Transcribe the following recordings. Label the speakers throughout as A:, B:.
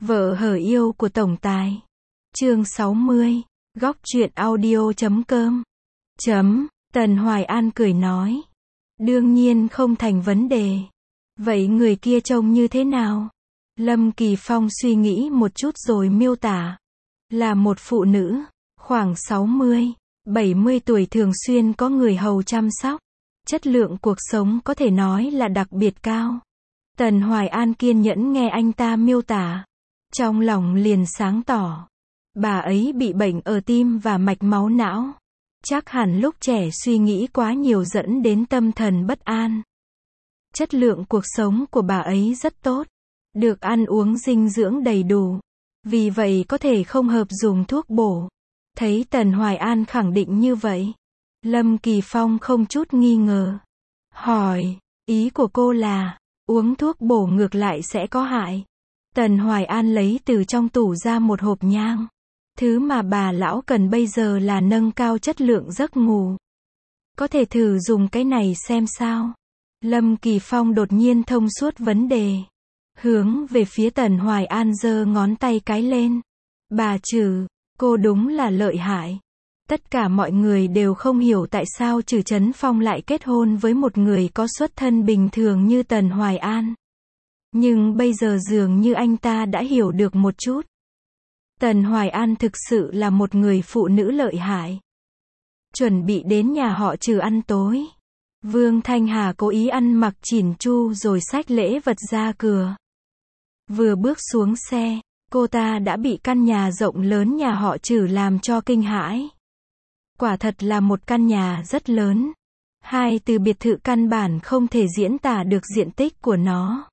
A: Vợ hở yêu của tổng tài. Chương 60. Góc truyện audio.com. Tần Hoài An cười nói. Đương nhiên không thành vấn đề. Vậy người kia trông như thế nào? Lâm Kỳ Phong suy nghĩ một chút rồi miêu tả. Là một phụ nữ, khoảng 60, 70 tuổi, thường xuyên có người hầu chăm sóc. Chất lượng cuộc sống có thể nói là đặc biệt cao. Tần Hoài An kiên nhẫn nghe anh ta miêu tả. Trong lòng liền sáng tỏ. Bà ấy bị bệnh ở tim và mạch máu não. Chắc hẳn lúc trẻ suy nghĩ quá nhiều dẫn đến tâm thần bất an. Chất lượng cuộc sống của bà ấy rất tốt. Được ăn uống dinh dưỡng đầy đủ. Vì vậy có thể không hợp dùng thuốc bổ. Thấy Tần Hoài An khẳng định như vậy, Lâm Kỳ Phong không chút nghi ngờ. Hỏi, ý của cô là, uống thuốc bổ ngược lại sẽ có hại. Tần Hoài An lấy từ trong tủ ra một hộp nhang. Thứ mà bà lão cần bây giờ là nâng cao chất lượng giấc ngủ. Có thể thử dùng cái này xem sao. Lâm Kỳ Phong đột nhiên thông suốt vấn đề. Hướng về phía Tần Hoài An giơ ngón tay cái lên. Bà Trử, cô đúng là lợi hại. Tất cả mọi người đều không hiểu tại sao Trử Chấn Phong lại kết hôn với một người có xuất thân bình thường như Tần Hoài An. Nhưng bây giờ dường như anh ta đã hiểu được một chút. Tần Hoài An thực sự là một người phụ nữ lợi hại. Chuẩn bị đến nhà họ Trừ ăn tối. Vương Thanh Hà cố ý ăn mặc chỉn chu rồi xách lễ vật ra cửa. Vừa bước xuống xe, cô ta đã bị căn nhà rộng lớn nhà họ Trừ làm cho kinh hãi. Quả thật là một căn nhà rất lớn. Hai từ biệt thự căn bản không thể diễn tả được diện tích của nó.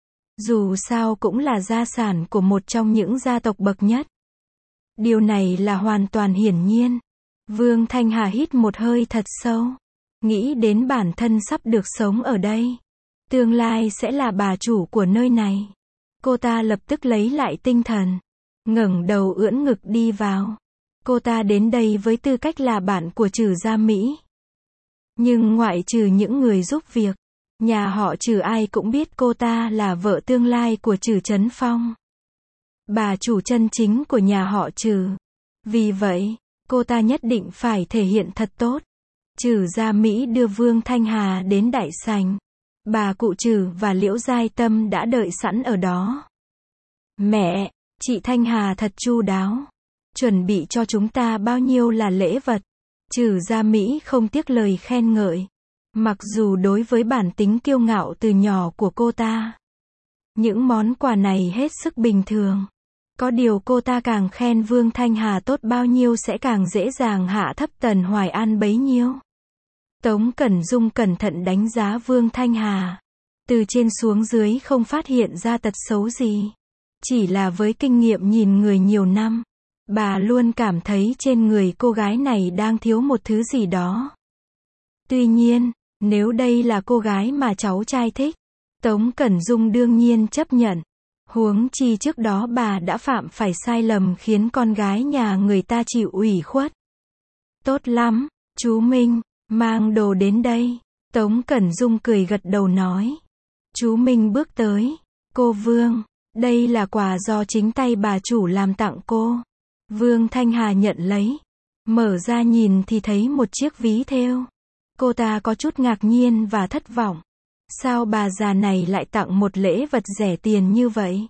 A: Dù sao cũng là gia sản của một trong những gia tộc bậc nhất. Điều này là hoàn toàn hiển nhiên. Vương Thanh Hà hít một hơi thật sâu. Nghĩ đến bản thân sắp được sống ở đây. Tương lai sẽ là bà chủ của nơi này. Cô ta lập tức lấy lại tinh thần. Ngẩng đầu ưỡn ngực đi vào. Cô ta đến đây với tư cách là bạn của Trừ gia Mỹ. Nhưng ngoại trừ những người giúp việc, nhà họ Trừ ai cũng biết cô ta là vợ tương lai của Trừ Chấn Phong. Bà chủ chân chính của nhà họ Trừ. Vì vậy, cô ta nhất định phải thể hiện thật tốt. Trừ gia Mỹ đưa Vương Thanh Hà đến đại sảnh. Bà cụ Trừ và Liễu Giai Tâm đã đợi sẵn ở đó. Mẹ, chị Thanh Hà thật chu đáo. Chuẩn bị cho chúng ta bao nhiêu là lễ vật. Trừ gia Mỹ không tiếc lời khen ngợi. Mặc dù đối với bản tính kiêu ngạo từ nhỏ của cô ta, những món quà này hết sức bình thường. Có điều cô ta càng khen Vương Thanh Hà tốt bao nhiêu sẽ càng dễ dàng hạ thấp Tần Hoài An bấy nhiêu. Tống Cẩn Dung cẩn thận đánh giá Vương Thanh Hà. Từ trên xuống dưới không phát hiện ra tật xấu gì. Chỉ là với kinh nghiệm nhìn người nhiều năm, bà luôn cảm thấy trên người cô gái này đang thiếu một thứ gì đó. Tuy nhiên, nếu đây là cô gái mà cháu trai thích, Tống Cẩn Dung đương nhiên chấp nhận. Huống chi trước đó bà đã phạm phải sai lầm khiến con gái nhà người ta chịu ủy khuất. Tốt lắm, chú Minh, mang đồ đến đây. Tống Cẩn Dung cười gật đầu nói. Chú Minh bước tới. Cô Vương, đây là quà do chính tay bà chủ làm tặng cô. Vương Thanh Hà nhận lấy. Mở ra nhìn thì thấy một chiếc ví thêu. Cô ta có chút ngạc nhiên và thất vọng. Sao bà già này lại tặng một lễ vật rẻ tiền như vậy?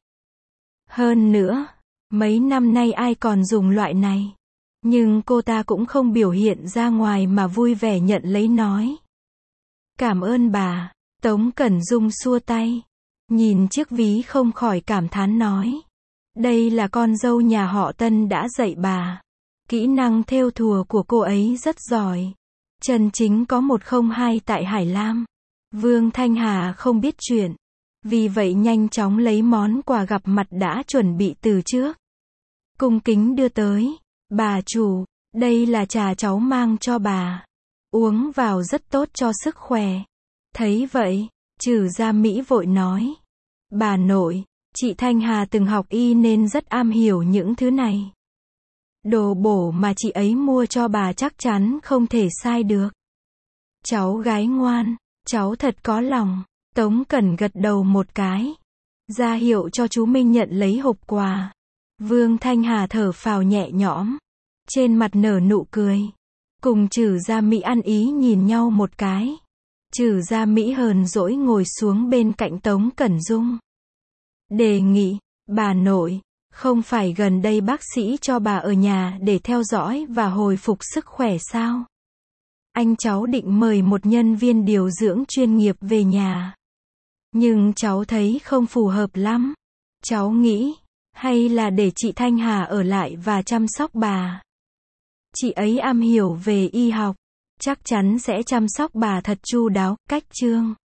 A: Hơn nữa, mấy năm nay ai còn dùng loại này? Nhưng cô ta cũng không biểu hiện ra ngoài mà vui vẻ nhận lấy nói. Cảm ơn bà. Tống Cẩn Dung xua tay. Nhìn chiếc ví không khỏi cảm thán nói. Đây là con dâu nhà họ Tân đã dạy bà. Kỹ năng thêu thùa của cô ấy rất giỏi. Chân chính có 102 tại Hải Lam. Vương Thanh Hà không biết chuyện. Vì vậy nhanh chóng lấy món quà gặp mặt đã chuẩn bị từ trước. Cung kính đưa tới. Bà chủ, đây là trà cháu mang cho bà. Uống vào rất tốt cho sức khỏe. Thấy vậy, Trừ gia Mỹ vội nói. Bà nội, chị Thanh Hà từng học y nên rất am hiểu những thứ này. Đồ bổ mà chị ấy mua cho bà chắc chắn không thể sai được. Cháu gái ngoan, cháu thật có lòng. Tống Cẩn gật đầu một cái. ra hiệu cho chú Minh nhận lấy hộp quà. Vương Thanh Hà thở phào nhẹ nhõm, trên mặt nở nụ cười. Cùng Trử Gia Mỹ ăn ý nhìn nhau một cái. Trử Gia Mỹ hờn dỗi ngồi xuống bên cạnh Tống Cẩn Dung. Đề nghị, bà nội, không phải gần đây bác sĩ cho bà ở nhà để theo dõi và hồi phục sức khỏe sao? Anh cháu định mời một nhân viên điều dưỡng chuyên nghiệp về nhà. Nhưng cháu thấy không phù hợp lắm. Cháu nghĩ, hay là để chị Thanh Hà ở lại và chăm sóc bà. Chị ấy am hiểu về y học, chắc chắn sẽ chăm sóc bà thật chu đáo, cách Trương